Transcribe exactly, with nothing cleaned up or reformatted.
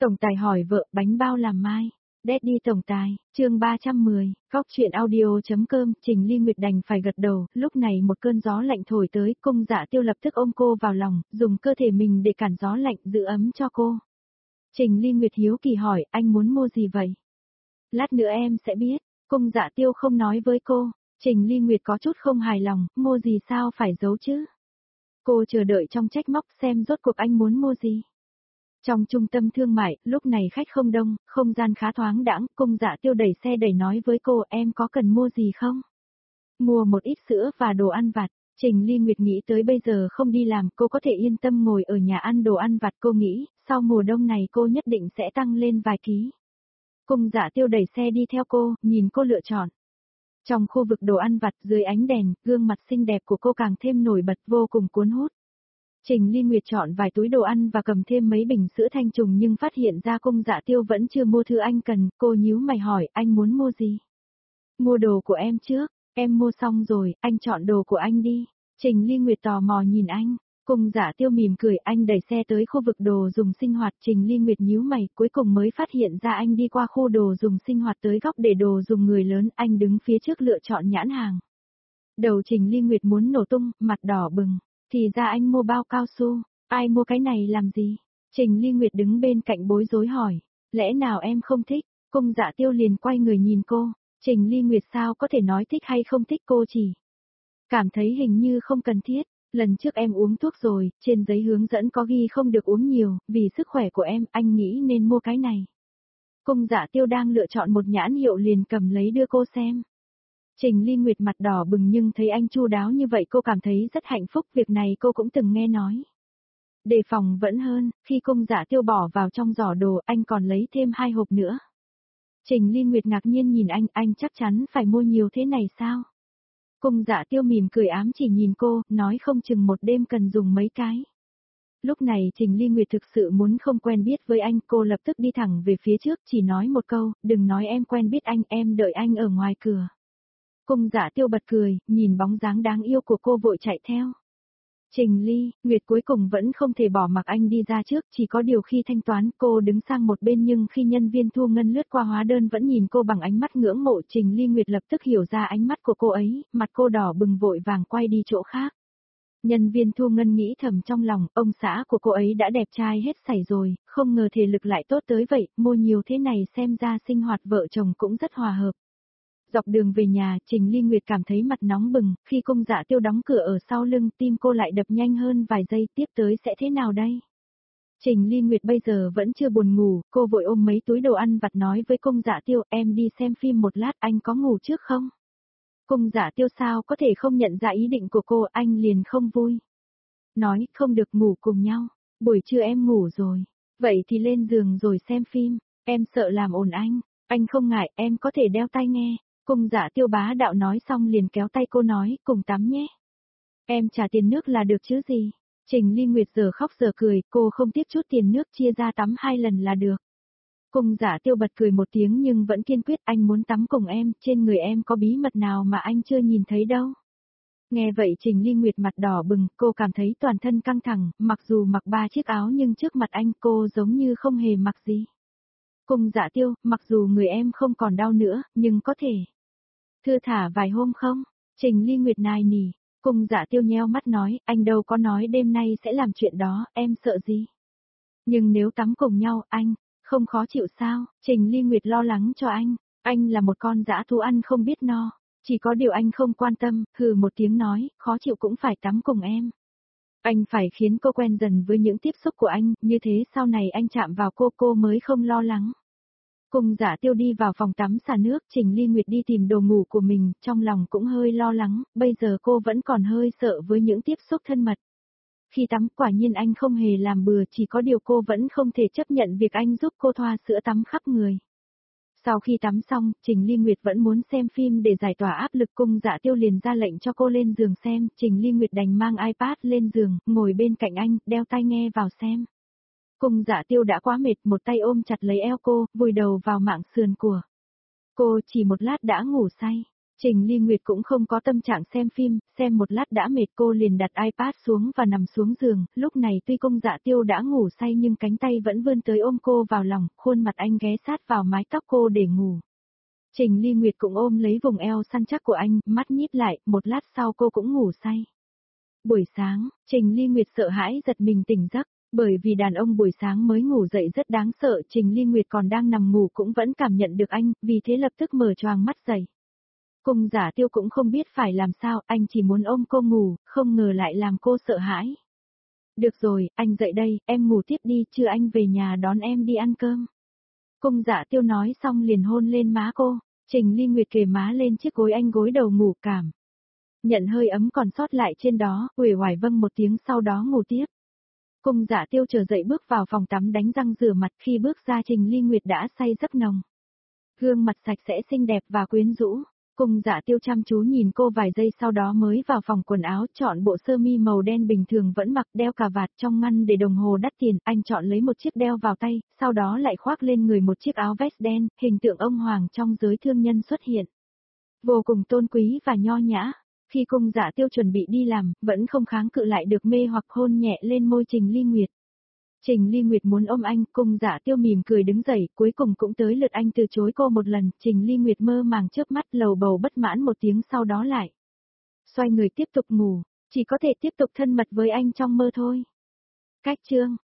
Tổng tài hỏi vợ bánh bao làm mai. Daddy tổng tài, chương ba trăm mười, Góc chuyện audio.com, Trình Ly Nguyệt đành phải gật đầu, lúc này một cơn gió lạnh thổi tới, Cung Dạ Tiêu lập tức ôm cô vào lòng, dùng cơ thể mình để cản gió lạnh, giữ ấm cho cô. Trình Ly Nguyệt hiếu kỳ hỏi, anh muốn mua gì vậy? Lát nữa em sẽ biết, Cung Dạ Tiêu không nói với cô, Trình Ly Nguyệt có chút không hài lòng, mua gì sao phải giấu chứ? Cô chờ đợi trong trách móc xem rốt cuộc anh muốn mua gì. Trong trung tâm thương mại, lúc này khách không đông, không gian khá thoáng đãng, Cung Dạ Tiêu đẩy xe đẩy nói với cô, em có cần mua gì không? Mua một ít sữa và đồ ăn vặt. Trình Ly Nguyệt nghĩ tới bây giờ không đi làm, cô có thể yên tâm ngồi ở nhà ăn đồ ăn vặt. Cô nghĩ, sau mùa đông này cô nhất định sẽ tăng lên vài ký. Cung Dạ Tiêu đẩy xe đi theo cô, nhìn cô lựa chọn. Trong khu vực đồ ăn vặt dưới ánh đèn, gương mặt xinh đẹp của cô càng thêm nổi bật, vô cùng cuốn hút. Trình Ly Nguyệt chọn vài túi đồ ăn và cầm thêm mấy bình sữa thanh trùng nhưng phát hiện ra Cung Dạ Tiêu vẫn chưa mua thứ anh cần, cô nhíu mày hỏi, anh muốn mua gì? Mua đồ của em trước, em mua xong rồi, anh chọn đồ của anh đi. Trình Ly Nguyệt tò mò nhìn anh, Cung Dạ Tiêu mỉm cười, anh đẩy xe tới khu vực đồ dùng sinh hoạt. Trình Ly Nguyệt nhíu mày, cuối cùng mới phát hiện ra anh đi qua khu đồ dùng sinh hoạt tới góc để đồ dùng người lớn, anh đứng phía trước lựa chọn nhãn hàng. Đầu Trình Ly Nguyệt muốn nổ tung, mặt đỏ bừng. Thì ra anh mua bao cao su, ai mua cái này làm gì? Trình Ly Nguyệt đứng bên cạnh bối rối hỏi, lẽ nào em không thích? Cung Dạ Tiêu liền quay người nhìn cô, Trình Ly Nguyệt sao có thể nói thích hay không thích, cô chỉ cảm thấy hình như không cần thiết, lần trước em uống thuốc rồi, trên giấy hướng dẫn có ghi không được uống nhiều, vì sức khỏe của em, anh nghĩ nên mua cái này. Cung Dạ Tiêu đang lựa chọn một nhãn hiệu liền cầm lấy đưa cô xem. Trình Ly Nguyệt mặt đỏ bừng nhưng thấy anh chu đáo như vậy cô cảm thấy rất hạnh phúc, việc này cô cũng từng nghe nói. Đề phòng vẫn hơn, khi Cung Dạ Tiêu bỏ vào trong giỏ đồ anh còn lấy thêm hai hộp nữa. Trình Ly Nguyệt ngạc nhiên nhìn anh, anh chắc chắn phải mua nhiều thế này sao? Cung Dạ Tiêu mỉm cười ám chỉ nhìn cô, nói không chừng một đêm cần dùng mấy cái. Lúc này Trình Ly Nguyệt thực sự muốn không quen biết với anh, cô lập tức đi thẳng về phía trước, chỉ nói một câu, đừng nói em quen biết anh, em đợi anh ở ngoài cửa. Cung Dạ Tiêu bật cười, nhìn bóng dáng đáng yêu của cô vội chạy theo. Trình Ly, Nguyệt cuối cùng vẫn không thể bỏ mặc anh đi ra trước, chỉ có điều khi thanh toán cô đứng sang một bên nhưng khi nhân viên thu ngân lướt qua hóa đơn vẫn nhìn cô bằng ánh mắt ngưỡng mộ. Trình Ly Nguyệt lập tức hiểu ra ánh mắt của cô ấy, mặt cô đỏ bừng vội vàng quay đi chỗ khác. Nhân viên thu ngân nghĩ thầm trong lòng, ông xã của cô ấy đã đẹp trai hết sảy rồi, không ngờ thể lực lại tốt tới vậy, mua nhiều thế này xem ra sinh hoạt vợ chồng cũng rất hòa hợp. Dọc đường về nhà, Trình Ly Nguyệt cảm thấy mặt nóng bừng, khi Cung Dạ Tiêu đóng cửa ở sau lưng, tim cô lại đập nhanh hơn vài giây, tiếp tới sẽ thế nào đây? Trình Ly Nguyệt bây giờ vẫn chưa buồn ngủ, cô vội ôm mấy túi đồ ăn vặt nói với Cung Dạ Tiêu, em đi xem phim một lát, anh có ngủ trước không? Cung Dạ Tiêu sao có thể không nhận ra ý định của cô, anh liền không vui. Nói, không được ngủ cùng nhau, buổi trưa em ngủ rồi, vậy thì lên giường rồi xem phim, em sợ làm ồn anh, anh không ngại, em có thể đeo tai nghe. Cung Dạ Tiêu bá đạo nói xong liền kéo tay cô nói, cùng tắm nhé. Em trả tiền nước là được chứ gì. Trình Ly Nguyệt giờ khóc giờ cười, cô không tiếc chút tiền nước chia ra tắm hai lần là được. Cung Dạ Tiêu bật cười một tiếng nhưng vẫn kiên quyết, anh muốn tắm cùng em, trên người em có bí mật nào mà anh chưa nhìn thấy đâu. Nghe vậy Trình Ly Nguyệt mặt đỏ bừng, cô cảm thấy toàn thân căng thẳng, mặc dù mặc ba chiếc áo nhưng trước mặt anh cô giống như không hề mặc gì. Cung Dạ Tiêu, mặc dù người em không còn đau nữa, nhưng có thể thư thả vài hôm không? Trình Ly Nguyệt nài nỉ, Cung Dạ Tiêu nheo mắt nói, anh đâu có nói đêm nay sẽ làm chuyện đó, em sợ gì? Nhưng nếu tắm cùng nhau, anh, không khó chịu sao? Trình Ly Nguyệt lo lắng cho anh, anh là một con dã thú ăn không biết no, chỉ có điều anh không quan tâm, hừ một tiếng nói, khó chịu cũng phải tắm cùng em. Anh phải khiến cô quen dần với những tiếp xúc của anh, như thế sau này anh chạm vào cô cô mới không lo lắng. Cung Dạ Tiêu đi vào phòng tắm xả nước, Trình Ly Nguyệt đi tìm đồ ngủ của mình, trong lòng cũng hơi lo lắng, bây giờ cô vẫn còn hơi sợ với những tiếp xúc thân mật. Khi tắm quả nhiên anh không hề làm bừa, chỉ có điều cô vẫn không thể chấp nhận việc anh giúp cô thoa sữa tắm khắp người. Sau khi tắm xong, Trình Ly Nguyệt vẫn muốn xem phim để giải tỏa áp lực, Cung Dạ Tiêu liền ra lệnh cho cô lên giường xem, Trình Ly Nguyệt đành mang iPad lên giường, ngồi bên cạnh anh, đeo tai nghe vào xem. Cung Dạ Tiêu đã quá mệt, một tay ôm chặt lấy eo cô, vùi đầu vào mạng sườn của cô, chỉ một lát đã ngủ say. Trình Ly Nguyệt cũng không có tâm trạng xem phim, xem một lát đã mệt cô liền đặt iPad xuống và nằm xuống giường, lúc này tuy Cung Dạ Tiêu đã ngủ say nhưng cánh tay vẫn vươn tới ôm cô vào lòng, khuôn mặt anh ghé sát vào mái tóc cô để ngủ. Trình Ly Nguyệt cũng ôm lấy vùng eo săn chắc của anh, mắt nhíp lại, một lát sau cô cũng ngủ say. Buổi sáng, Trình Ly Nguyệt sợ hãi giật mình tỉnh giấc, bởi vì đàn ông buổi sáng mới ngủ dậy rất đáng sợ, Trình Ly Nguyệt còn đang nằm ngủ cũng vẫn cảm nhận được anh, vì thế lập tức mở choàng mắt dậy. Cung Dạ Tiêu cũng không biết phải làm sao, anh chỉ muốn ôm cô ngủ, không ngờ lại làm cô sợ hãi. Được rồi, anh dậy đây, em ngủ tiếp đi, trưa anh về nhà đón em đi ăn cơm. Cung Dạ Tiêu nói xong liền hôn lên má cô, Trình Ly Nguyệt kề má lên chiếc gối anh gối đầu ngủ cảm. Nhận hơi ấm còn sót lại trên đó, uể oải vâng một tiếng sau đó ngủ tiếp. Cung Dạ Tiêu trở dậy bước vào phòng tắm đánh răng rửa mặt, khi bước ra Trình Ly Nguyệt đã say giấc nồng. Gương mặt sạch sẽ xinh đẹp và quyến rũ. Cung Dạ Tiêu chăm chú nhìn cô vài giây sau đó mới vào phòng quần áo chọn bộ sơ mi màu đen bình thường vẫn mặc đeo cà vạt trong ngăn để đồng hồ đắt tiền, anh chọn lấy một chiếc đeo vào tay, sau đó lại khoác lên người một chiếc áo vest đen, hình tượng ông hoàng trong giới thương nhân xuất hiện. Vô cùng tôn quý và nho nhã, khi Cung Dạ Tiêu chuẩn bị đi làm, vẫn không kháng cự lại được mê hoặc hôn nhẹ lên môi Trình Ly Nguyệt. Trình Ly Nguyệt muốn ôm anh, Cung Dạ Tiêu mỉm cười đứng dậy, cuối cùng cũng tới lượt anh từ chối cô một lần, Trình Ly Nguyệt mơ màng chớp mắt lầu bầu bất mãn một tiếng sau đó lại. Xoay người tiếp tục ngủ, chỉ có thể tiếp tục thân mật với anh trong mơ thôi. Cách chương